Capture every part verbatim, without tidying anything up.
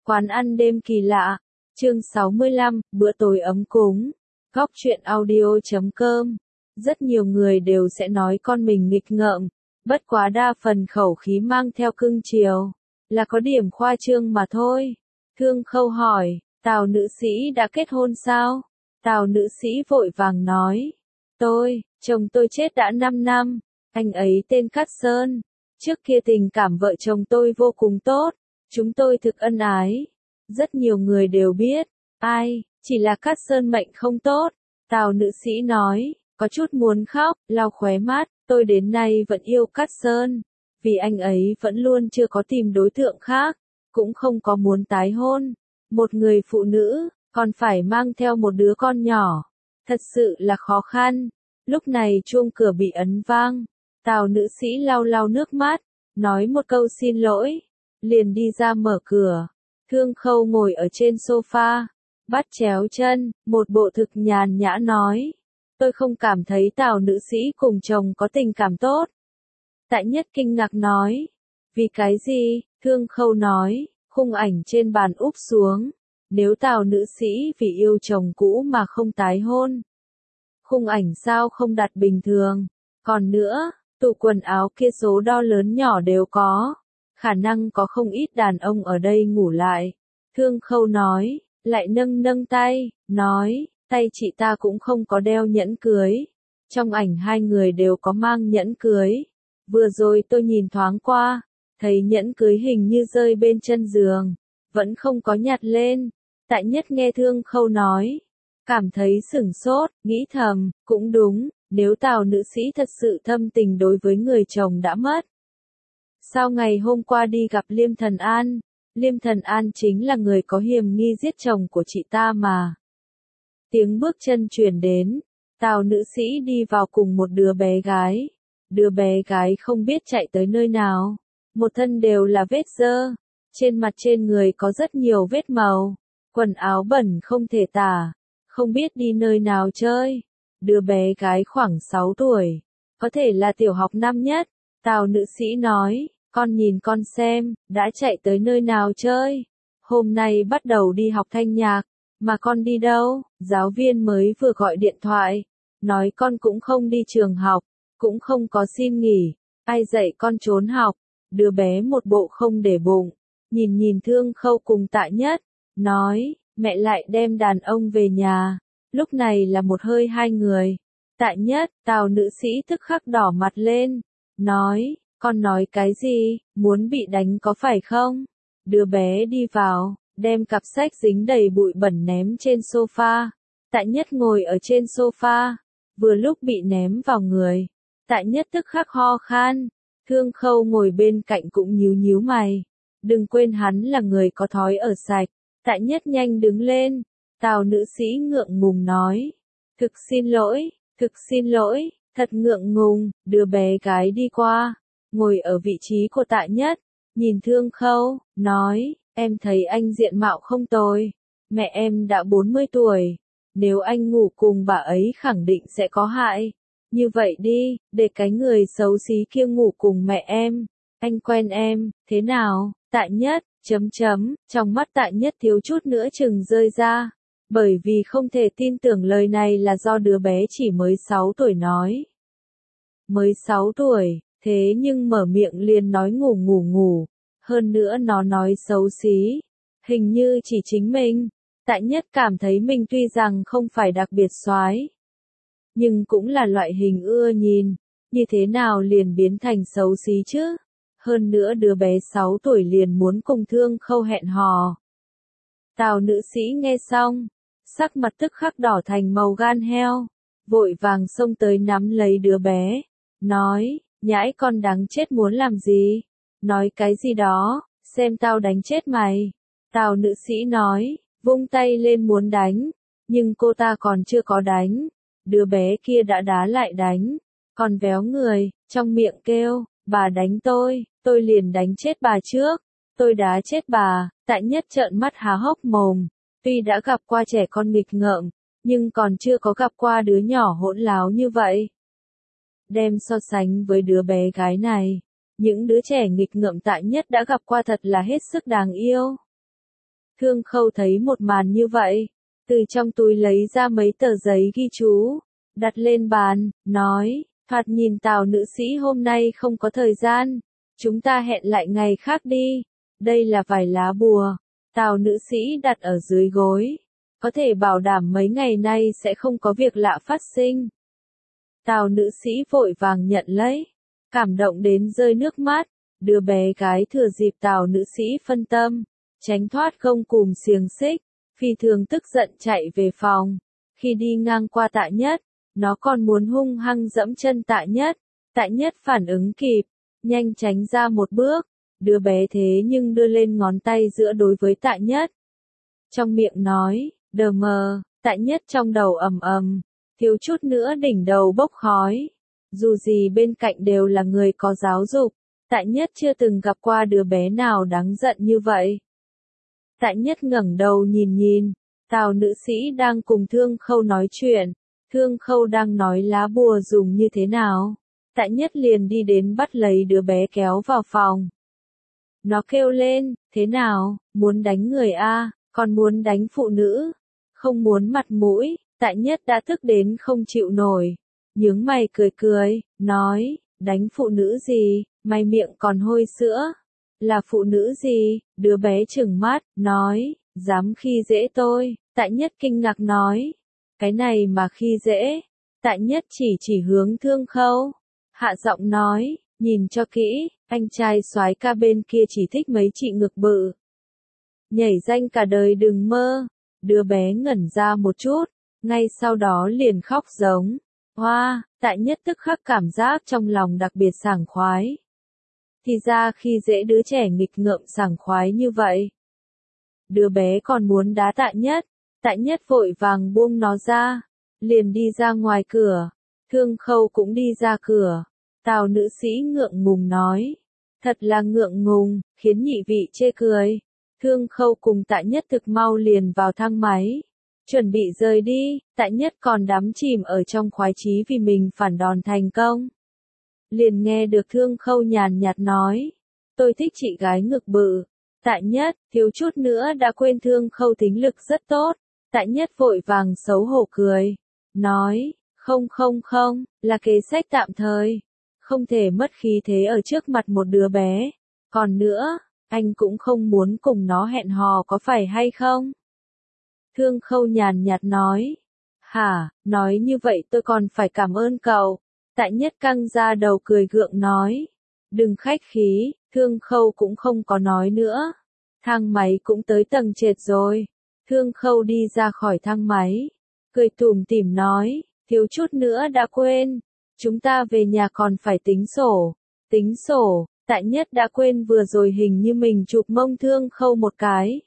Quán ăn đêm kỳ lạ. Chương sáu mươi lăm, bữa tối ấm cúng. Góc truyện audio chấm com. Rất nhiều người đều sẽ nói con mình nghịch ngợm, bất quá đa phần khẩu khí mang theo cưng chiều, là có điểm khoa trương mà thôi. Thương Khâu hỏi, Tào nữ sĩ đã kết hôn sao? Tào nữ sĩ vội vàng nói, tôi, chồng tôi chết đã năm năm, anh ấy tên Cát Sơn. Trước kia tình cảm vợ chồng tôi vô cùng tốt, chúng tôi thực ân ái. Rất nhiều người đều biết, ai, chỉ là Cát Sơn mệnh không tốt. Tào nữ sĩ nói, có chút muốn khóc, lau khóe mắt, tôi đến nay vẫn yêu Cát Sơn, vì anh ấy vẫn luôn chưa có tìm đối tượng khác, cũng không có muốn tái hôn. Một người phụ nữ, còn phải mang theo một đứa con nhỏ, thật sự là khó khăn. Lúc này chuông cửa bị ấn vang, Tào nữ sĩ lau lau nước mắt, nói một câu xin lỗi, liền đi ra mở cửa. Thương Khâu ngồi ở trên sofa, bắt chéo chân, một bộ thực nhàn nhã nói, tôi không cảm thấy Tào nữ sĩ cùng chồng có tình cảm tốt. Tạ Nhất kinh ngạc nói, vì cái gì? Thương Khâu nói, khung ảnh trên bàn úp xuống, nếu Tào nữ sĩ vì yêu chồng cũ mà không tái hôn, khung ảnh sao không đặt bình thường? Còn nữa, tủ quần áo kia số đo lớn nhỏ đều có, khả năng có không ít đàn ông ở đây ngủ lại. Thương Khâu nói, lại nâng nâng tay, nói, tay chị ta cũng không có đeo nhẫn cưới. Trong ảnh hai người đều có mang nhẫn cưới. Vừa rồi tôi nhìn thoáng qua, thấy nhẫn cưới hình như rơi bên chân giường, vẫn không có nhặt lên. Tạ Nhất nghe Thương Khâu nói, cảm thấy sửng sốt, nghĩ thầm, cũng đúng, nếu Tào nữ sĩ thật sự thâm tình đối với người chồng đã mất, sao ngày hôm qua đi gặp Liêm Thần An? Liêm Thần An chính là người có hiềm nghi giết chồng của chị ta mà. Tiếng bước chân truyền đến, Tào nữ sĩ đi vào cùng một đứa bé gái. Đứa bé gái không biết chạy tới nơi nào, một thân đều là vết dơ, trên mặt trên người có rất nhiều vết màu, quần áo bẩn không thể tả, không biết đi nơi nào chơi. Đứa bé gái khoảng sáu tuổi, có thể là tiểu học năm nhất. Tào nữ sĩ nói, con nhìn con xem, đã chạy tới nơi nào chơi. Hôm nay bắt đầu đi học thanh nhạc, mà con đi đâu? Giáo viên mới vừa gọi điện thoại, nói con cũng không đi trường học, cũng không có xin nghỉ, ai dạy con trốn học. Đứa bé một bộ không để bụng, nhìn nhìn Thương Khâu cùng Tạ Nhất, nói, mẹ lại đem đàn ông về nhà. Lúc này là một hơi hai người. Tạ Nhất, Tào nữ sĩ tức khắc đỏ mặt lên, nói, con nói cái gì, muốn bị đánh có phải không? Đứa bé đi vào, đem cặp sách dính đầy bụi bẩn ném trên sofa. Tạ Nhất ngồi ở trên sofa, vừa lúc bị ném vào người. Tạ Nhất tức khắc ho khan. Thương Khâu ngồi bên cạnh cũng nhíu nhíu mày. Đừng quên hắn là người có thói ở sạch. Tạ Nhất nhanh đứng lên. Tào nữ sĩ ngượng ngùng nói, thực xin lỗi, thực xin lỗi, thật ngượng ngùng. Đứa bé gái đi qua, ngồi ở vị trí của Tạ Nhất, nhìn Thương Khâu, nói, em thấy anh diện mạo không tồi, mẹ em đã bốn mươi tuổi, nếu anh ngủ cùng bà ấy khẳng định sẽ có hại. Như vậy đi, để cái người xấu xí kia ngủ cùng mẹ em, anh quen em, thế nào? Tạ Nhất, chấm chấm, trong mắt Tạ Nhất thiếu chút nữa chừng rơi ra, bởi vì không thể tin tưởng lời này là do đứa bé chỉ mới sáu tuổi nói. Mới sáu tuổi, thế nhưng mở miệng liền nói ngủ ngủ ngủ, hơn nữa nó nói xấu xí, hình như chỉ chính mình. Tạ Nhất cảm thấy mình tuy rằng không phải đặc biệt soái, nhưng cũng là loại hình ưa nhìn, như thế nào liền biến thành xấu xí chứ? Hơn nữa đứa bé sáu tuổi liền muốn cùng Thương Khâu hẹn hò. Tào nữ sĩ nghe xong, sắc mặt tức khắc đỏ thành màu gan heo, vội vàng xông tới nắm lấy đứa bé, nói, nhãi con đáng chết muốn làm gì? Nói cái gì đó, xem tao đánh chết mày. Tào nữ sĩ nói, vung tay lên muốn đánh, nhưng cô ta còn chưa có đánh. Đứa bé kia đã đá lại đánh, còn véo người, trong miệng kêu, bà đánh tôi, tôi liền đánh chết bà trước, tôi đá chết bà. Tạ Nhất trợn mắt há hốc mồm, tuy đã gặp qua trẻ con nghịch ngợm, nhưng còn chưa có gặp qua đứa nhỏ hỗn láo như vậy. Đem so sánh với đứa bé gái này, những đứa trẻ nghịch ngợm Tạ Nhất đã gặp qua thật là hết sức đáng yêu. Thương Khâu thấy một màn như vậy, từ trong túi lấy ra mấy tờ giấy ghi chú, đặt lên bàn, nói, thoạt nhìn Tào nữ sĩ hôm nay không có thời gian, chúng ta hẹn lại ngày khác đi. Đây là vài lá bùa, Tào nữ sĩ đặt ở dưới gối, có thể bảo đảm mấy ngày nay sẽ không có việc lạ phát sinh. Tào nữ sĩ vội vàng nhận lấy, cảm động đến rơi nước mắt, đứa bé gái thừa dịp Tào nữ sĩ phân tâm, tránh thoát gông cùm xiềng xích, phi thường tức giận chạy về phòng. Khi đi ngang qua Tạ Nhất, nó còn muốn hung hăng dẫm chân Tạ Nhất. Tạ Nhất phản ứng kịp, nhanh tránh ra một bước, đứa bé thế nhưng đưa lên ngón tay giữa đối với Tạ Nhất. Trong miệng nói, đờ mờ, Tạ Nhất trong đầu ầm ầm, thiếu chút nữa đỉnh đầu bốc khói. Dù gì bên cạnh đều là người có giáo dục, Tạ Nhất chưa từng gặp qua đứa bé nào đáng giận như vậy. Tạ Nhất ngẩng đầu nhìn nhìn, Tào nữ sĩ đang cùng Thương Khâu nói chuyện, Thương Khâu đang nói lá bùa dùng như thế nào. Tạ Nhất liền đi đến bắt lấy đứa bé kéo vào phòng. Nó kêu lên, thế nào, muốn đánh người a, còn muốn đánh phụ nữ, không muốn mặt mũi. Tạ Nhất đã tức đến không chịu nổi, nhướng mày cười cười, nói, đánh phụ nữ gì, mày miệng còn hôi sữa. Là phụ nữ gì? Đứa bé trừng mắt, nói, dám khi dễ tôi. Tạ Nhất kinh ngạc nói, cái này mà khi dễ. Tạ Nhất chỉ chỉ hướng Thương Khâu, hạ giọng nói, nhìn cho kỹ, anh trai soái ca bên kia chỉ thích mấy chị ngực bự. Nhảy danh cả đời đừng mơ. Đứa bé ngẩn ra một chút, ngay sau đó liền khóc giống. Hoa, Tạ Nhất tức khắc cảm giác trong lòng đặc biệt sảng khoái. Thì ra khi dễ đứa trẻ nghịch ngợm sảng khoái như vậy. Đứa bé còn muốn đá Tạ Nhất, Tạ Nhất vội vàng buông nó ra, liền đi ra ngoài cửa. Thương Khâu cũng đi ra cửa. Tào nữ sĩ ngượng ngùng nói, thật là ngượng ngùng, khiến nhị vị chê cười. Thương Khâu cùng Tạ Nhất thực mau liền vào thang máy, chuẩn bị rời đi. Tạ Nhất còn đắm chìm ở trong khoái chí vì mình phản đòn thành công. Liền nghe được Thương Khâu nhàn nhạt nói, tôi thích chị gái ngực bự. Tạ Nhất, thiếu chút nữa đã quên Thương Khâu tính lực rất tốt. Tạ Nhất vội vàng xấu hổ cười, nói, không không không, là kế sách tạm thời. Không thể mất khí thế ở trước mặt một đứa bé. Còn nữa, anh cũng không muốn cùng nó hẹn hò có phải hay không? Thương Khâu nhàn nhạt nói, hả, nói như vậy tôi còn phải cảm ơn cậu. Tạ Nhất căng ra đầu cười gượng nói, đừng khách khí. Thương Khâu cũng không có nói nữa. Thang máy cũng tới tầng trệt rồi. Thương Khâu đi ra khỏi thang máy, cười tủm tỉm nói, thiếu chút nữa đã quên. Chúng ta về nhà còn phải tính sổ. Tính sổ, Tạ Nhất đã quên vừa rồi hình như mình chụp mông Thương Khâu một cái.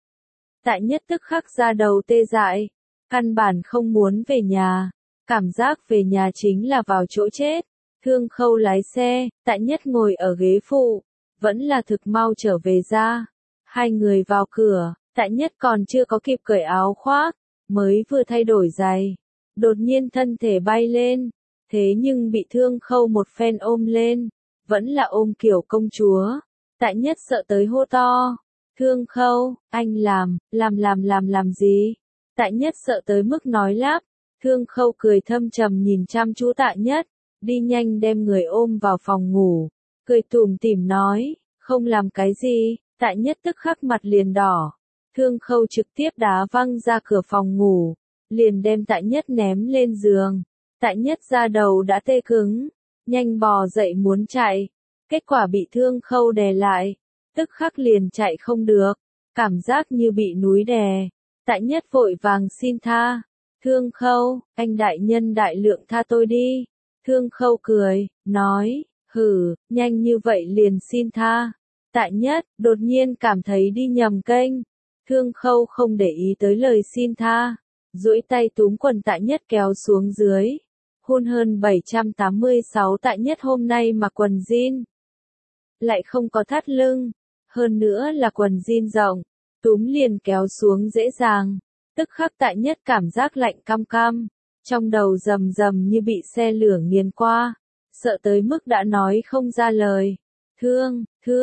Tạ Nhất tức khắc ra đầu tê dại, căn bản không muốn về nhà. Cảm giác về nhà chính là vào chỗ chết. Thương Khâu lái xe, Tạ Nhất ngồi ở ghế phụ, vẫn là thực mau trở về ra. Hai người vào cửa, Tạ Nhất còn chưa có kịp cởi áo khoác, mới vừa thay đổi giày. Đột nhiên thân thể bay lên, thế nhưng bị Thương Khâu một phen ôm lên, vẫn là ôm kiểu công chúa. Tạ Nhất sợ tới hô to, Thương Khâu, anh làm, làm làm làm làm gì? Tạ Nhất sợ tới mức nói lắp. Thương Khâu cười thâm trầm nhìn chăm chú Tạ Nhất, đi nhanh đem người ôm vào phòng ngủ, cười tủm tỉm nói, không làm cái gì. Tạ Nhất tức khắc mặt liền đỏ. Thương Khâu trực tiếp đá văng ra cửa phòng ngủ, liền đem Tạ Nhất ném lên giường. Tạ Nhất da đầu đã tê cứng, nhanh bò dậy muốn chạy, kết quả bị Thương Khâu đè lại, tức khắc liền chạy không được, cảm giác như bị núi đè. Tạ Nhất vội vàng xin tha, Thương Khâu, anh đại nhân đại lượng tha tôi đi. Thương Khâu cười, nói, hử, nhanh như vậy liền xin tha. Tạ Nhất đột nhiên cảm thấy đi nhầm kênh. Thương Khâu không để ý tới lời xin tha, duỗi tay túm quần Tạ Nhất kéo xuống dưới. Hôn hơn bảy trăm tám mươi sáu. Tạ Nhất hôm nay mặc quần jean, lại không có thắt lưng, hơn nữa là quần jean rộng, túm liền kéo xuống dễ dàng. Tức khắc Tạ Nhất cảm giác lạnh căm căm, trong đầu rầm rầm như bị xe lửa nghiền qua, sợ tới mức đã nói không ra lời. Thương, thương,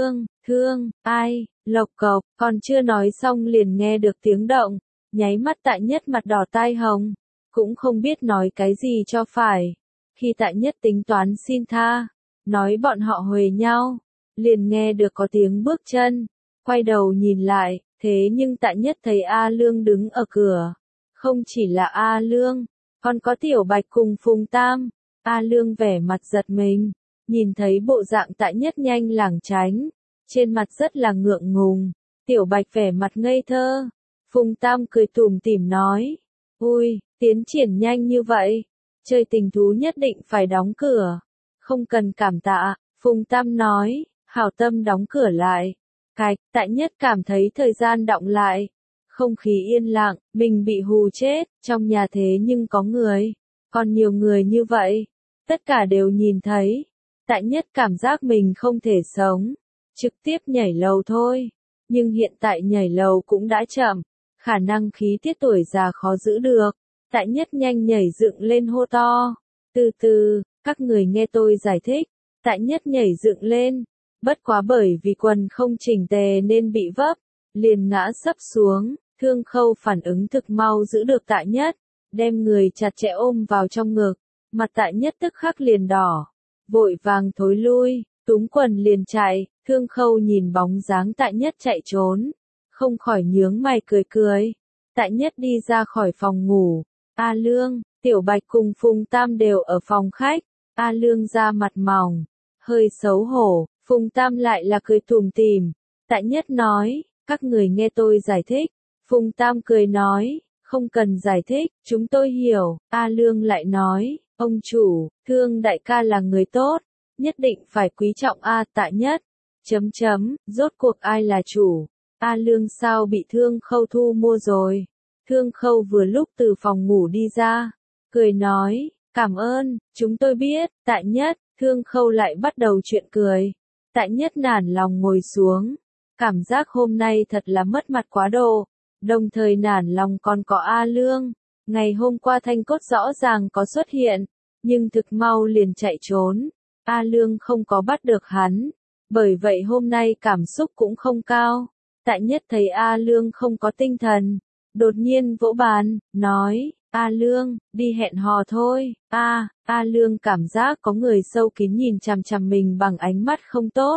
Thương, ai, lộc cộc, còn chưa nói xong liền nghe được tiếng động, nháy mắt Tạ Nhất mặt đỏ tai hồng, cũng không biết nói cái gì cho phải. Khi Tạ Nhất tính toán xin tha, nói bọn họ huề nhau, liền nghe được có tiếng bước chân, quay đầu nhìn lại, thế nhưng Tạ Nhất thấy A Lương đứng ở cửa. Không chỉ là A Lương, còn có Tiểu Bạch cùng Phùng Tam. A Lương vẻ mặt giật mình, nhìn thấy bộ dạng Tạ Nhất nhanh lảng tránh, trên mặt rất là ngượng ngùng. Tiểu Bạch vẻ mặt ngây thơ, Phùng Tam cười tủm tỉm nói, ui, tiến triển nhanh như vậy, chơi tình thú nhất định phải đóng cửa. Không cần cảm tạ, Phùng Tam nói, hảo tâm đóng cửa lại. Cạch, Tạ Nhất cảm thấy thời gian đọng lại, không khí yên lặng, mình bị hù chết, trong nhà thế nhưng có người, còn nhiều người như vậy, tất cả đều nhìn thấy. Tạ Nhất cảm giác mình không thể sống, trực tiếp nhảy lầu thôi, nhưng hiện tại nhảy lầu cũng đã chậm, khả năng khí tiết tuổi già khó giữ được. Tạ Nhất nhanh nhảy dựng lên hô to, từ từ, các người nghe tôi giải thích. Tạ Nhất nhảy dựng lên, bất quá bởi vì quần không chỉnh tề nên bị vấp, liền ngã sấp xuống. Thương Khâu phản ứng thực mau giữ được Tạ Nhất, đem người chặt chẽ ôm vào trong ngực, mặt Tạ Nhất tức khắc liền đỏ, vội vàng thối lui, túm quần liền chạy. Thương Khâu nhìn bóng dáng Tạ Nhất chạy trốn, không khỏi nhướng mày cười cười. Tạ Nhất đi ra khỏi phòng ngủ, A Lương, Tiểu Bạch cùng Phùng Tam đều ở phòng khách. A Lương ra mặt mỏng, hơi xấu hổ, Phùng Tam lại là cười tủm tỉm. Tạ Nhất nói, các người nghe tôi giải thích. Phùng Tam cười nói, không cần giải thích, chúng tôi hiểu. A Lương lại nói, ông chủ, Thương đại ca là người tốt, nhất định phải quý trọng A Tạ Nhất. Chấm chấm, rốt cuộc ai là chủ? A Lương sao bị Thương Khâu thu mua rồi? Thương Khâu vừa lúc từ phòng ngủ đi ra, cười nói, cảm ơn, chúng tôi biết. Tạ Nhất, Thương Khâu lại bắt đầu chuyện cười. Tạ Nhất nản lòng ngồi xuống, cảm giác hôm nay thật là mất mặt quá độ, đồng thời nản lòng còn có A Lương. Ngày hôm qua Thanh Cốt rõ ràng có xuất hiện, nhưng thực mau liền chạy trốn. A Lương không có bắt được hắn, bởi vậy hôm nay cảm xúc cũng không cao. Tạ Nhất thấy A Lương không có tinh thần, đột nhiên vỗ bàn, nói, A Lương, đi hẹn hò thôi. A, A Lương cảm giác có người sâu kín nhìn chằm chằm mình bằng ánh mắt không tốt.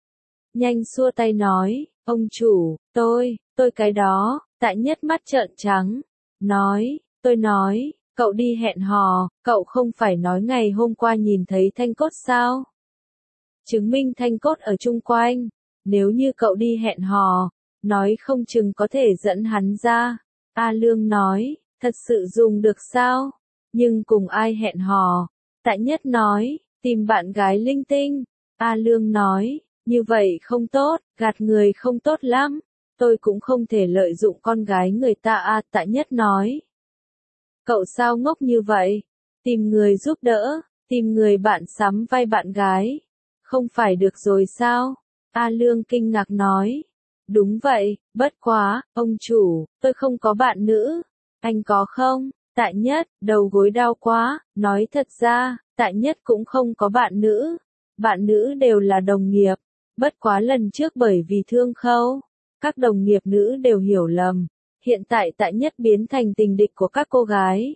Nhanh xua tay nói, ông chủ, tôi, tôi cái đó. Tạ Nhất mắt trợn trắng, nói, tôi nói, cậu đi hẹn hò, cậu không phải nói ngày hôm qua nhìn thấy Thanh Cốt sao? Chứng minh Thanh Cốt ở chung quanh, nếu như cậu đi hẹn hò, nói không chừng có thể dẫn hắn ra. A Lương nói, thật sự dùng được sao? Nhưng cùng ai hẹn hò? Tạ Nhất nói, tìm bạn gái linh tinh. A Lương nói, như vậy không tốt, gạt người không tốt lắm. Tôi cũng không thể lợi dụng con gái người ta. A Tạ Nhất nói, cậu sao ngốc như vậy? Tìm người giúp đỡ, tìm người bạn sắm vai bạn gái, không phải được rồi sao? A Lương kinh ngạc nói, đúng vậy, bất quá, ông chủ, tôi không có bạn nữ. Anh có không? Tạ Nhất, đầu gối đau quá, nói thật ra, Tạ Nhất cũng không có bạn nữ. Bạn nữ đều là đồng nghiệp, bất quá lần trước bởi vì Thương Khâu, các đồng nghiệp nữ đều hiểu lầm. Hiện tại Tạ Nhất biến thành tình địch của các cô gái,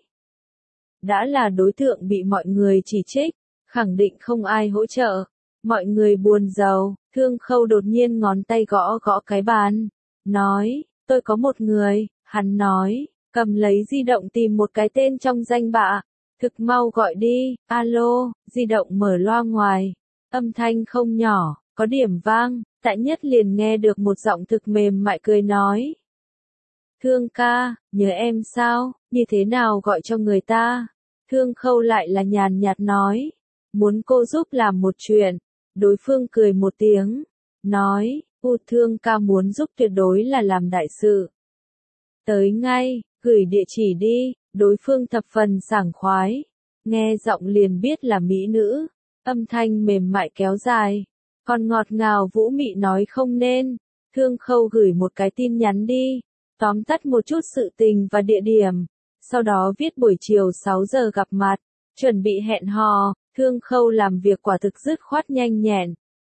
đã là đối tượng bị mọi người chỉ trích, khẳng định không ai hỗ trợ. Mọi người buồn rầu. Thương Khâu đột nhiên ngón tay gõ gõ cái bàn, nói, tôi có một người. Hắn nói, cầm lấy di động tìm một cái tên trong danh bạ, thực mau gọi đi. Alo, di động mở loa ngoài, âm thanh không nhỏ, có điểm vang. Tạ Nhất liền nghe được một giọng thực mềm mại cười nói, Thương ca, nhớ em sao, như thế nào gọi cho người ta? Thương Khâu lại là nhàn nhạt nói, muốn cô giúp làm một chuyện. Đối phương cười một tiếng, nói, U Thương ca muốn giúp tuyệt đối là làm đại sự. Tới ngay, gửi địa chỉ đi. Đối phương thập phần sảng khoái, nghe giọng liền biết là mỹ nữ, âm thanh mềm mại kéo dài, còn ngọt ngào vũ mị nói không nên. Thương Khâu gửi một cái tin nhắn đi, tóm tắt một chút sự tình và địa điểm, sau đó viết buổi chiều sáu giờ gặp mặt, chuẩn bị hẹn hò. Thương Khâu làm việc quả thực dứt khoát nhanh nhẹn,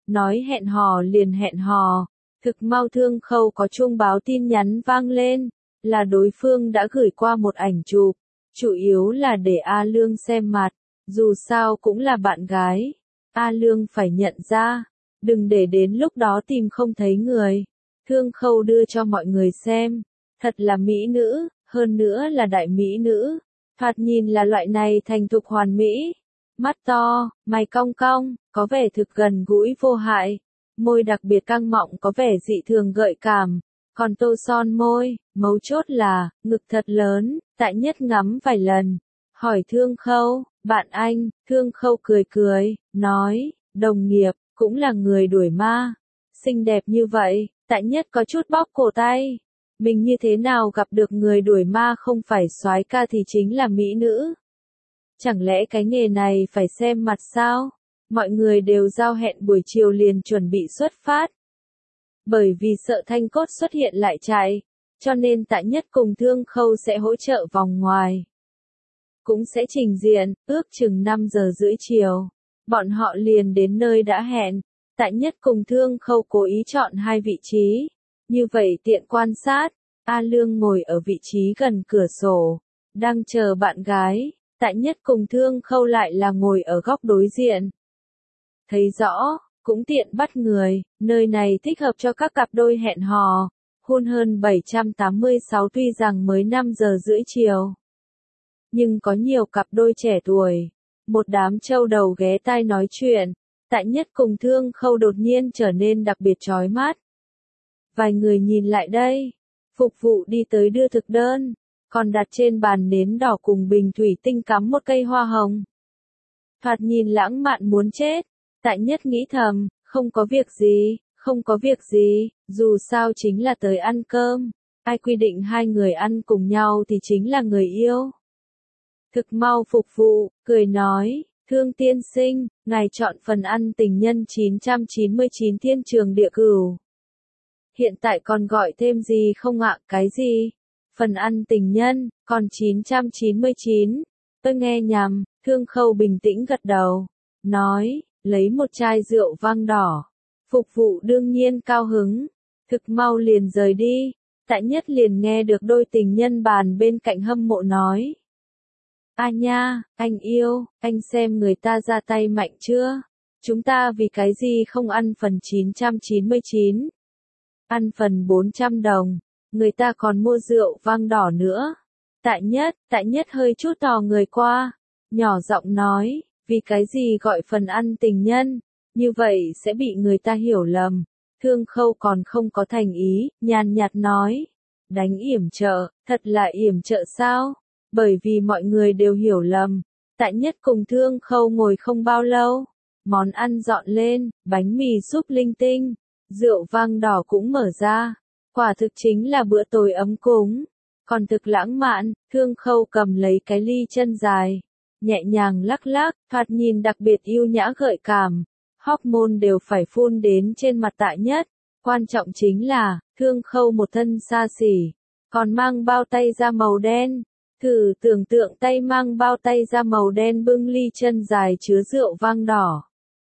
nói hẹn hò liền hẹn hò. Thực mau Thương Khâu có chuông báo tin nhắn vang lên, là đối phương đã gửi qua một ảnh chụp, chủ yếu là để A Lương xem mặt, dù sao cũng là bạn gái. A Lương phải nhận ra, đừng để đến lúc đó tìm không thấy người. Thương Khâu đưa cho mọi người xem, thật là mỹ nữ, hơn nữa là đại mỹ nữ, thoạt nhìn là loại này thành thục hoàn mỹ. Mắt to, mày cong cong, có vẻ thực gần gũi vô hại, môi đặc biệt căng mọng có vẻ dị thường gợi cảm, còn tô son môi, mấu chốt là, ngực thật lớn. Tại Nhất ngắm vài lần, hỏi Thương Khâu, bạn anh. Thương Khâu cười cười, nói, đồng nghiệp, cũng là người đuổi ma, xinh đẹp như vậy. Tại Nhất có chút bóp cổ tay, mình như thế nào gặp được người đuổi ma không phải soái ca thì chính là mỹ nữ. Chẳng lẽ cái nghề này phải xem mặt sao? Mọi người đều giao hẹn buổi chiều liền chuẩn bị xuất phát. Bởi vì sợ Thanh Cốt xuất hiện lại chạy, cho nên Tại Nhất cùng Thương Khâu sẽ hỗ trợ vòng ngoài. Cũng sẽ trình diện, ước chừng năm giờ rưỡi chiều. Bọn họ liền đến nơi đã hẹn. Tại Nhất cùng Thương Khâu cố ý chọn hai vị trí. Như vậy tiện quan sát. A Lương ngồi ở vị trí gần cửa sổ, đang chờ bạn gái. Tại Nhất cùng Thương Khâu lại là ngồi ở góc đối diện. Thấy rõ, cũng tiện bắt người, nơi này thích hợp cho các cặp đôi hẹn hò. Hôn hơn bảy trăm tám mươi sáu tuy rằng mới năm giờ rưỡi chiều. Nhưng có nhiều cặp đôi trẻ tuổi. Một đám trâu đầu ghé tai nói chuyện. Tại Nhất cùng Thương Khâu đột nhiên trở nên đặc biệt chói mắt. Vài người nhìn lại đây. Phục vụ đi tới đưa thực đơn. Còn đặt trên bàn nến đỏ cùng bình thủy tinh cắm một cây hoa hồng. Thoạt nhìn lãng mạn muốn chết. Tại Nhất nghĩ thầm, không có việc gì, không có việc gì, dù sao chính là tới ăn cơm. Ai quy định hai người ăn cùng nhau thì chính là người yêu. Thực mau phục vụ, cười nói, Thương tiên sinh, ngài chọn phần ăn tình nhân chín trăm chín mươi chín Thiên Trường Địa Cửu. Hiện tại còn gọi thêm gì không ạ? Cái gì? Phần ăn tình nhân, còn chín trăm chín mươi chín. Tôi nghe nhầm. Thương Khâu bình tĩnh gật đầu, nói, lấy một chai rượu vang đỏ. Phục vụ đương nhiên cao hứng, thực mau liền rời đi. Tại Nhất liền nghe được đôi tình nhân bàn bên cạnh hâm mộ nói. A nha, anh yêu, anh xem người ta ra tay mạnh chưa? Chúng ta vì cái gì không ăn phần chín trăm chín mươi chín? Ăn phần bốn trăm đồng, người ta còn mua rượu vang đỏ nữa. Tại Nhất, Tại Nhất hơi chút tò người qua, nhỏ giọng nói, vì cái gì gọi phần ăn tình nhân, như vậy sẽ bị người ta hiểu lầm. Thương Khâu còn không có thành ý, nhàn nhạt nói, đánh yểm trợ, thật là yểm trợ sao? Bởi vì mọi người đều hiểu lầm. Tại Nhất cùng Thương Khâu ngồi không bao lâu, món ăn dọn lên, bánh mì súp linh tinh, rượu vang đỏ cũng mở ra. Quả thực chính là bữa tối ấm cúng, còn thực lãng mạn. Thương Khâu cầm lấy cái ly chân dài, nhẹ nhàng lắc lắc, thoạt nhìn đặc biệt yêu nhã gợi cảm. Hormone đều phải phun đến trên mặt Tại Nhất. Quan trọng chính là, Thương Khâu một thân xa xỉ, còn mang bao tay da màu đen. Thử tưởng tượng tay mang bao tay da màu đen bưng ly chân dài chứa rượu vang đỏ.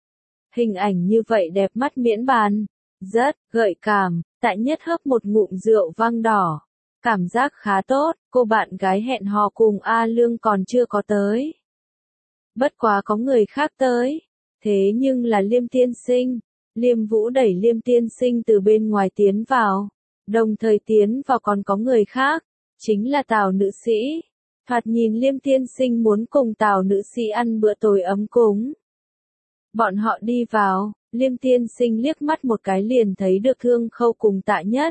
Hình ảnh như vậy đẹp mắt miễn bàn, rất gợi cảm. Tại Nhất hớp một ngụm rượu vang đỏ, cảm giác khá tốt. Cô bạn gái hẹn hò cùng A Lương còn chưa có tới, bất quá có người khác tới, thế nhưng là Liêm tiên sinh. Liêm Vũ đẩy Liêm tiên sinh từ bên ngoài tiến vào, đồng thời tiến vào còn có người khác, chính là Tào nữ sĩ. Thoạt nhìn Liêm tiên sinh muốn cùng Tào nữ sĩ ăn bữa tối ấm cúng. Bọn họ đi vào, Liêm tiên sinh liếc mắt một cái liền thấy được Thương Khâu cùng Tại Nhất.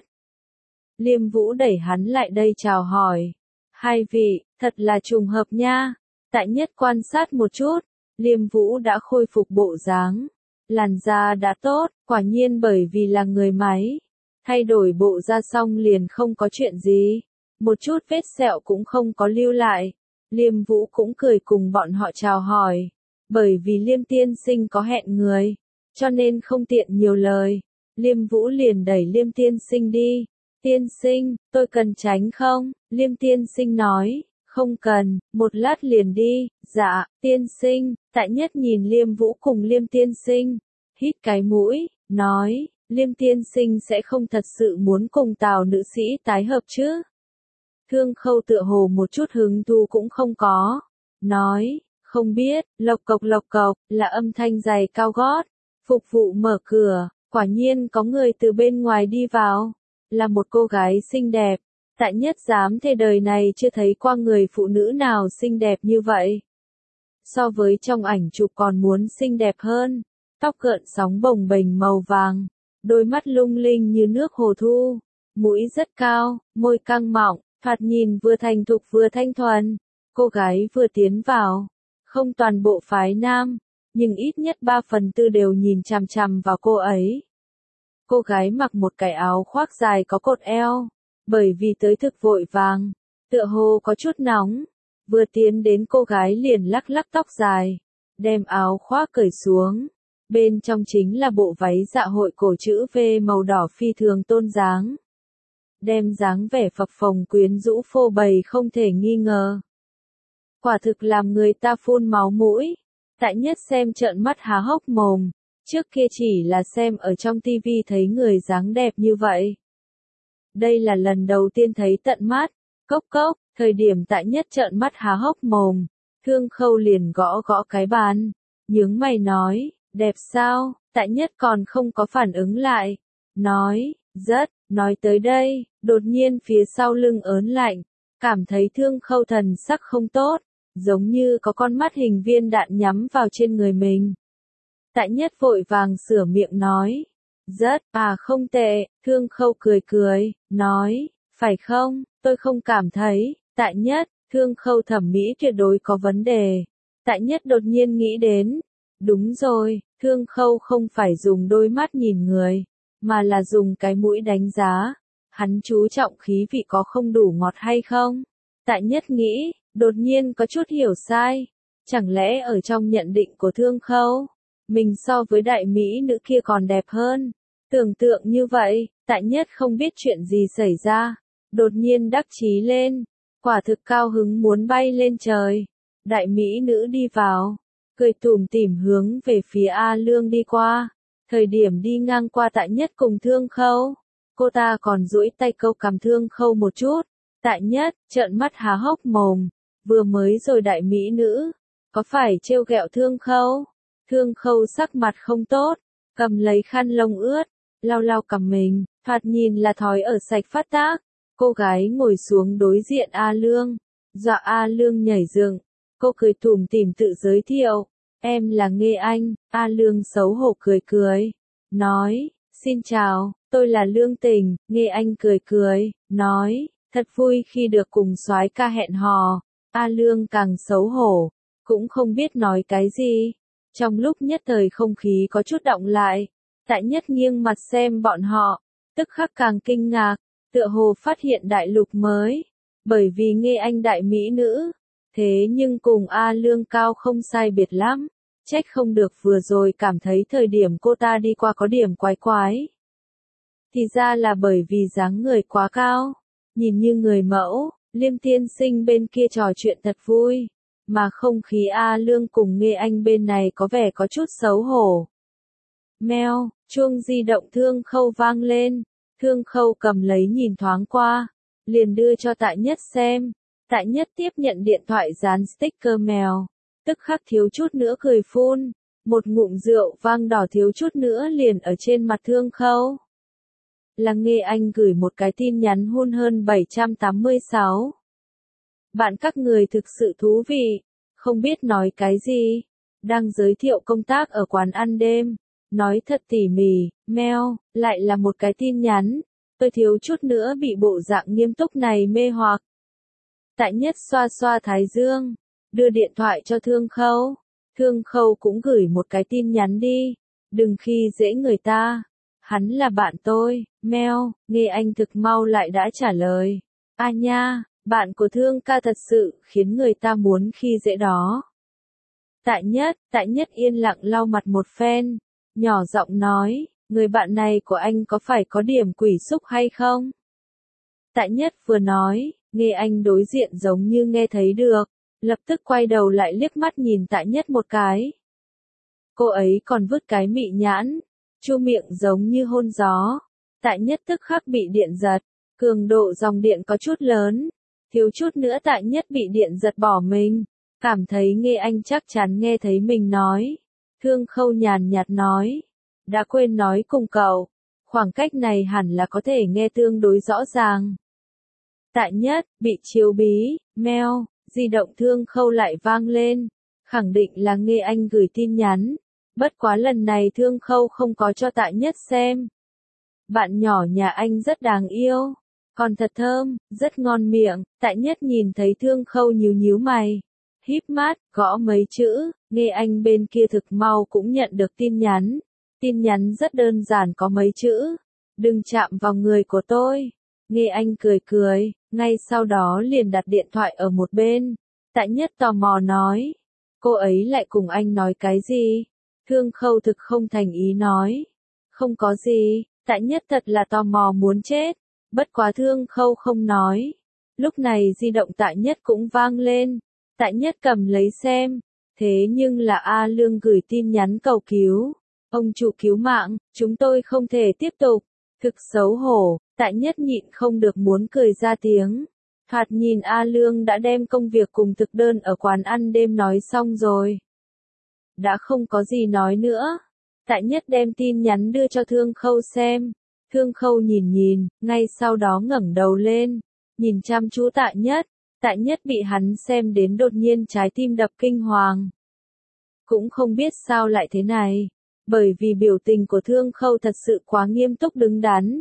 Liêm Vũ đẩy hắn lại đây chào hỏi. Hai vị, thật là trùng hợp nha. Tại Nhất quan sát một chút, Liêm Vũ đã khôi phục bộ dáng. Làn da đã tốt, quả nhiên bởi vì là người máy. Thay đổi bộ da xong liền không có chuyện gì. Một chút vết sẹo cũng không có lưu lại. Liêm Vũ cũng cười cùng bọn họ chào hỏi. Bởi vì Liêm tiên sinh có hẹn người, cho nên không tiện nhiều lời. Liêm Vũ liền đẩy Liêm tiên sinh đi. Tiên sinh, tôi cần tránh không? Liêm tiên sinh nói, không cần, một lát liền đi. Dạ, tiên sinh. Tại Nhất nhìn Liêm Vũ cùng Liêm tiên sinh, hít cái mũi, nói, Liêm tiên sinh sẽ không thật sự muốn cùng Tào nữ sĩ tái hợp chứ? Thương Khâu tựa hồ một chút hứng thú cũng không có, nói, không biết, lộc cộc lộc cộc, là âm thanh giày cao gót, phục vụ mở cửa, quả nhiên có người từ bên ngoài đi vào, là một cô gái xinh đẹp, Tại Nhất dám thề đời này chưa thấy qua người phụ nữ nào xinh đẹp như vậy. So với trong ảnh chụp còn muốn xinh đẹp hơn, tóc gợn sóng bồng bềnh màu vàng, đôi mắt lung linh như nước hồ thu, mũi rất cao, môi căng mọng, thoạt nhìn vừa thành thục vừa thanh thuần. Cô gái vừa tiến vào, không toàn bộ phái nam, nhưng ít nhất ba phần tư đều nhìn chằm chằm vào cô ấy. Cô gái mặc một cái áo khoác dài có cột eo, bởi vì tới thực vội vàng, tựa hồ có chút nóng, vừa tiến đến cô gái liền lắc lắc tóc dài, đem áo khoác cởi xuống, bên trong chính là bộ váy dạ hội cổ chữ V màu đỏ phi thường tôn dáng. Đem dáng vẻ phập phồng quyến rũ phô bày không thể nghi ngờ. Quả thực làm người ta phun máu mũi. Tại Nhất xem trợn mắt há hốc mồm, trước kia chỉ là xem ở trong tivi thấy người dáng đẹp như vậy. Đây là lần đầu tiên thấy tận mắt, cốc cốc, thời điểm Tại Nhất trợn mắt há hốc mồm, Thương Khâu liền gõ gõ cái bàn, nhướng mày nói, đẹp sao? Tại Nhất còn không có phản ứng lại, nói, rất, nói tới đây, đột nhiên phía sau lưng ớn lạnh, cảm thấy Thương Khâu thần sắc không tốt, giống như có con mắt hình viên đạn nhắm vào trên người mình. Tại Nhất vội vàng sửa miệng nói, rất, à không tệ, Thương Khâu cười cười, nói, phải không, tôi không cảm thấy. Tại Nhất, Thương Khâu thẩm mỹ tuyệt đối có vấn đề. Tại Nhất đột nhiên nghĩ đến, đúng rồi, Thương Khâu không phải dùng đôi mắt nhìn người, mà là dùng cái mũi đánh giá, hắn chú trọng khí vị có không đủ ngọt hay không. Tại Nhất nghĩ, đột nhiên có chút hiểu sai, chẳng lẽ ở trong nhận định của Thương Khâu, mình so với đại mỹ nữ kia còn đẹp hơn. Tưởng tượng như vậy, Tại Nhất không biết chuyện gì xảy ra, đột nhiên đắc chí lên, quả thực cao hứng muốn bay lên trời. Đại mỹ nữ đi vào, cười tủm tỉm hướng về phía A Lương đi qua, thời điểm đi ngang qua Tại Nhất cùng Thương Khâu, cô ta còn duỗi tay câu cằm Thương Khâu một chút. Tại Nhất trợn mắt há hốc mồm, vừa mới rồi đại mỹ nữ, có phải trêu ghẹo Thương Khâu? Thương Khâu sắc mặt không tốt, cầm lấy khăn lông ướt, lau lau cằm mình, thoạt nhìn là thói ở sạch phát tác. Cô gái ngồi xuống đối diện A Lương, dọa A Lương nhảy dựng. Cô cười tủm tỉm tự giới thiệu, em là Nghê Anh. A Lương xấu hổ cười cười, nói, xin chào, tôi là Lương Tình. Nghê Anh cười cười, nói, thật vui khi được cùng soái ca hẹn hò. A Lương càng xấu hổ, cũng không biết nói cái gì. Trong lúc nhất thời không khí có chút động lại, Tại Nhất nghiêng mặt xem bọn họ, tức khắc càng kinh ngạc, tựa hồ phát hiện đại lục mới, bởi vì Nghê Anh đại mỹ nữ, thế nhưng cùng A Lương cao không sai biệt lắm, trách không được vừa rồi cảm thấy thời điểm cô ta đi qua có điểm quái quái. Thì ra là bởi vì dáng người quá cao, nhìn như người mẫu. Liêm tiên sinh bên kia trò chuyện thật vui, mà không khí A Lương cùng Nghê Anh bên này có vẻ có chút xấu hổ. Meo, chuông di động Thương Khâu vang lên, Thương Khâu cầm lấy nhìn thoáng qua, liền đưa cho Tại Nhất xem. Tại Nhất tiếp nhận điện thoại dán sticker mèo, tức khắc thiếu chút nữa cười phun, một ngụm rượu vang đỏ thiếu chút nữa liền ở trên mặt Thương Khâu. Là Nghê Anh gửi một cái tin nhắn hun hơn bảy trăm tám mươi sáu. Bạn các người thực sự thú vị, không biết nói cái gì, đang giới thiệu công tác ở quán ăn đêm, nói thật tỉ mỉ, meo, lại là một cái tin nhắn, tôi thiếu chút nữa bị bộ dạng nghiêm túc này mê hoặc. Tại Nhất xoa xoa thái dương, đưa điện thoại cho Thương Khâu, Thương Khâu cũng gửi một cái tin nhắn đi, đừng khi dễ người ta. Hắn là bạn tôi, meo. Nghê Anh thực mau lại đã trả lời. A nha, bạn của Thương ca thật sự khiến người ta muốn khi dễ đó. Tại Nhất, Tại Nhất yên lặng lau mặt một phen, nhỏ giọng nói, người bạn này của anh có phải có điểm quỷ xúc hay không? Tại Nhất vừa nói, Nghê Anh đối diện giống như nghe thấy được, lập tức quay đầu lại liếc mắt nhìn Tại Nhất một cái. Cô ấy còn vứt cái mị nhãn, chu miệng giống như hôn gió. Tại Nhất tức khắc bị điện giật, cường độ dòng điện có chút lớn, thiếu chút nữa Tại Nhất bị điện giật bỏ mình, cảm thấy Nghe Anh chắc chắn nghe thấy mình nói. Thương Khâu nhàn nhạt nói, đã quên nói cùng cậu, khoảng cách này hẳn là có thể nghe tương đối rõ ràng. Tại Nhất, bị chiếu bí, meo, di động Thương Khâu lại vang lên, khẳng định là Nghe Anh gửi tin nhắn, bất quá lần này Thương Khâu không có cho Tại Nhất xem. Bạn nhỏ nhà anh rất đáng yêu, còn thật thơm, rất ngon miệng. Tại Nhất nhìn thấy Thương Khâu nhíu nhíu mày, híp mắt, gõ mấy chữ. Nghe Anh bên kia thực mau cũng nhận được tin nhắn. Tin nhắn rất đơn giản có mấy chữ, đừng chạm vào người của tôi. Nghe Anh cười cười, ngay sau đó liền đặt điện thoại ở một bên. Tại Nhất tò mò nói, cô ấy lại cùng anh nói cái gì? Thương Khâu thực không thành ý nói, không có gì. Tại Nhất thật là tò mò muốn chết, bất quá Thương Khâu không nói. Lúc này di động Tại Nhất cũng vang lên, Tại Nhất cầm lấy xem, thế nhưng là A Lương gửi tin nhắn cầu cứu. Ông chủ cứu mạng, chúng tôi không thể tiếp tục. Thực xấu hổ, Tại Nhất nhịn không được muốn cười ra tiếng. Thoạt nhìn A Lương đã đem công việc cùng thực đơn ở quán ăn đêm nói xong rồi. Đã không có gì nói nữa. Tại Nhất đem tin nhắn đưa cho Thương Khâu xem. Thương Khâu nhìn nhìn, ngay sau đó ngẩng đầu lên, nhìn chăm chú Tại Nhất. Tại Nhất bị hắn xem đến đột nhiên trái tim đập kinh hoàng. Cũng không biết sao lại thế này, bởi vì biểu tình của Thương Khâu thật sự quá nghiêm túc đứng đắn.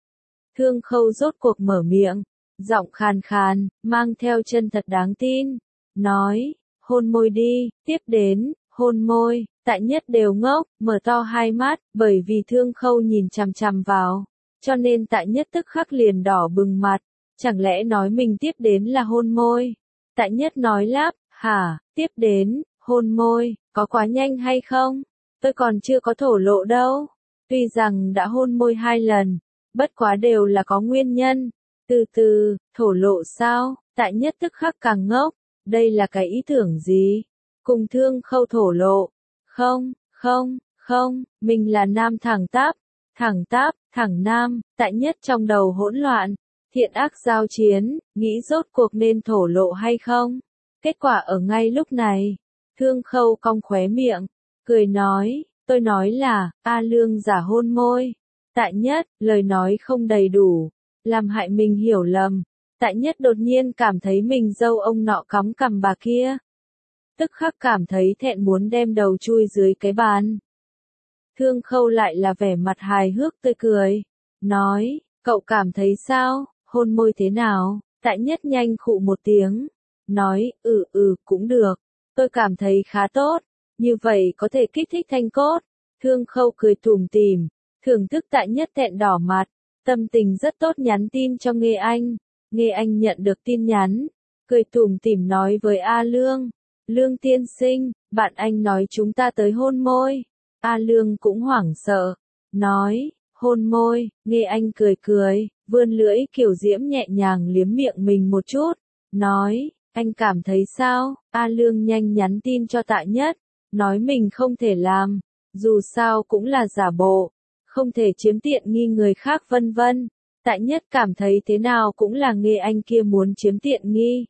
Thương Khâu rốt cuộc mở miệng, giọng khàn khàn, mang theo chân thật đáng tin, nói, hôn môi đi. Tiếp đến, hôn môi. Tại Nhất đều ngốc, mở to hai mắt, bởi vì Thương Khâu nhìn chằm chằm vào, cho nên Tại Nhất tức khắc liền đỏ bừng mặt, chẳng lẽ nói mình tiếp đến là hôn môi? Tại Nhất nói lắp, hả, tiếp đến, hôn môi, có quá nhanh hay không? Tôi còn chưa có thổ lộ đâu. Tuy rằng đã hôn môi hai lần, bất quá đều là có nguyên nhân. Từ từ, thổ lộ sao? Tại Nhất tức khắc càng ngốc, đây là cái ý tưởng gì? Cùng Thương Khâu thổ lộ. Không, không, không, mình là nam thẳng tắp, thẳng tắp, thẳng nam. Tại Nhất trong đầu hỗn loạn, thiện ác giao chiến, nghĩ rốt cuộc nên thổ lộ hay không. Kết quả ở ngay lúc này, Thương Khâu cong khóe miệng, cười nói, tôi nói là, A Lương giả hôn môi. Tại Nhất, lời nói không đầy đủ, làm hại mình hiểu lầm. Tại Nhất đột nhiên cảm thấy mình dâu ông nọ cắm cằm bà kia. Tức khắc cảm thấy thẹn muốn đem đầu chui dưới cái bàn. Thương Khâu lại là vẻ mặt hài hước tươi cười, nói, cậu cảm thấy sao, hôn môi thế nào? Tại Nhất nhanh khụ một tiếng, nói, ừ ừ cũng được, tôi cảm thấy khá tốt, như vậy có thể kích thích thanh cốt. Thương Khâu cười tủm tỉm, thưởng thức Tại Nhất thẹn đỏ mặt, tâm tình rất tốt nhắn tin cho Nghe Anh. Nghe Anh nhận được tin nhắn, cười tủm tỉm nói với A Lương. Lương tiên sinh, bạn anh nói chúng ta tới hôn môi. A Lương cũng hoảng sợ, nói, hôn môi. Nghe Anh cười cười, vươn lưỡi kiểu diễm nhẹ nhàng liếm miệng mình một chút, nói, anh cảm thấy sao? A Lương nhanh nhắn tin cho Tại Nhất, nói mình không thể làm, dù sao cũng là giả bộ, không thể chiếm tiện nghi người khác vân vân. Tại Nhất cảm thấy thế nào cũng là Nghe Anh kia muốn chiếm tiện nghi.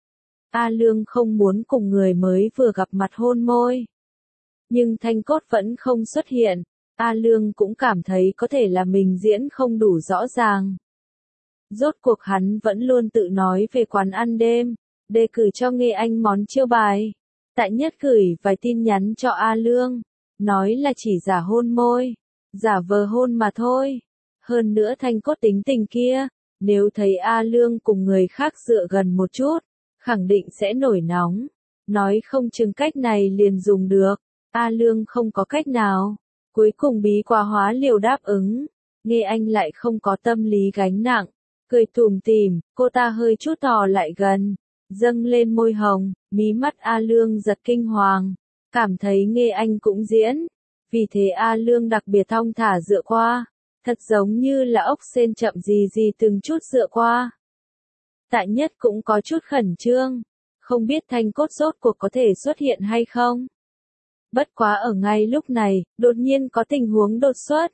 A Lương không muốn cùng người mới vừa gặp mặt hôn môi. Nhưng thanh cốt vẫn không xuất hiện, A Lương cũng cảm thấy có thể là mình diễn không đủ rõ ràng. Rốt cuộc hắn vẫn luôn tự nói về quán ăn đêm, đề cử cho Nghe Anh món chiêu bài. Tại Nhất gửi vài tin nhắn cho A Lương, nói là chỉ giả hôn môi, giả vờ hôn mà thôi. Hơn nữa thanh cốt tính tình kia, nếu thấy A Lương cùng người khác dựa gần một chút, khẳng định sẽ nổi nóng, nói không chừng cách này liền dùng được. A Lương không có cách nào, cuối cùng bí quá hóa liều đáp ứng. Nghe Anh lại không có tâm lý gánh nặng, cười tủm tỉm, cô ta hơi chút thò lại gần, dâng lên môi hồng, mí mắt A Lương giật kinh hoàng, cảm thấy Nghe Anh cũng diễn, vì thế A Lương đặc biệt thong thả dựa qua, thật giống như là ốc sên chậm gì gì từng chút dựa qua. Tại Nhất cũng có chút khẩn trương, không biết thanh cốt rốt cuộc có thể xuất hiện hay không. Bất quá ở ngay lúc này, đột nhiên có tình huống đột xuất.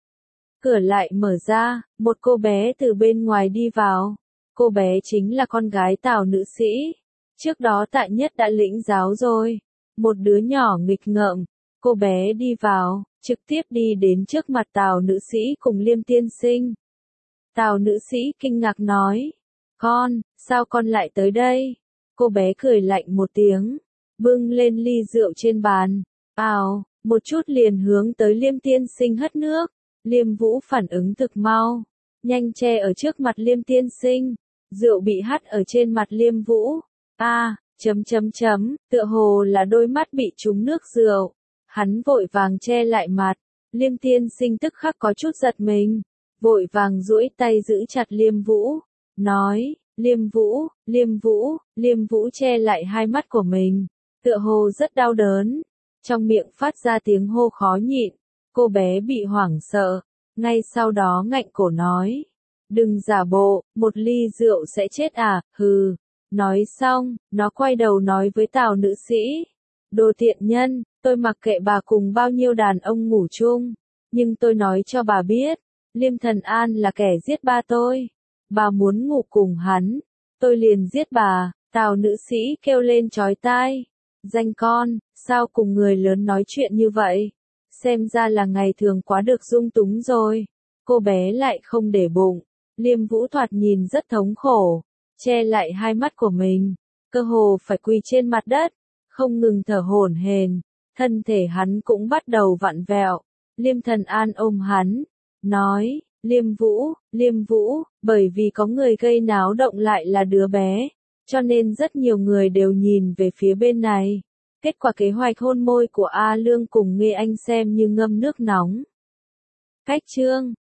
Cửa lại mở ra, một cô bé từ bên ngoài đi vào. Cô bé chính là con gái Tào nữ sĩ. Trước đó Tại Nhất đã lĩnh giáo rồi. Một đứa nhỏ nghịch ngợm. Cô bé đi vào, trực tiếp đi đến trước mặt Tào nữ sĩ cùng Liêm tiên sinh. Tào nữ sĩ kinh ngạc nói. Con, sao con lại tới đây? Cô bé cười lạnh một tiếng. Bưng lên ly rượu trên bàn. Ào, một chút liền hướng tới Liêm tiên sinh hất nước. Liêm Vũ phản ứng thực mau. Nhanh che ở trước mặt Liêm tiên sinh. Rượu bị hắt ở trên mặt Liêm Vũ. A, à, chấm chấm chấm, tựa hồ là đôi mắt bị trúng nước rượu. Hắn vội vàng che lại mặt. Liêm tiên sinh tức khắc có chút giật mình. Vội vàng duỗi tay giữ chặt Liêm Vũ. Nói, Liêm Vũ, Liêm Vũ, Liêm Vũ che lại hai mắt của mình. Tựa hồ rất đau đớn. Trong miệng phát ra tiếng hô khó nhịn. Cô bé bị hoảng sợ. Ngay sau đó ngạnh cổ nói. Đừng giả bộ, một ly rượu sẽ chết à, hừ. Nói xong, nó quay đầu nói với Tào nữ sĩ. Đồ tiện nhân, tôi mặc kệ bà cùng bao nhiêu đàn ông ngủ chung. Nhưng tôi nói cho bà biết, Liêm Thần An là kẻ giết ba tôi. Bà muốn ngủ cùng hắn, tôi liền giết bà. Tào nữ sĩ kêu lên chói tai. Danh con, sao cùng người lớn nói chuyện như vậy? Xem ra là ngày thường quá được dung túng rồi. Cô bé lại không để bụng. Liêm Vũ thoạt nhìn rất thống khổ. Che lại hai mắt của mình. Cơ hồ phải quỳ trên mặt đất. Không ngừng thở hổn hển. Thân thể hắn cũng bắt đầu vặn vẹo. Liêm Thần An ôm hắn. Nói, Liêm Vũ, Liêm Vũ, bởi vì có người gây náo động lại là đứa bé. Cho nên rất nhiều người đều nhìn về phía bên này. Kết quả kế hoạch hôn môi của A Lương cùng Nghê Anh xem như ngâm nước nóng. Cách chương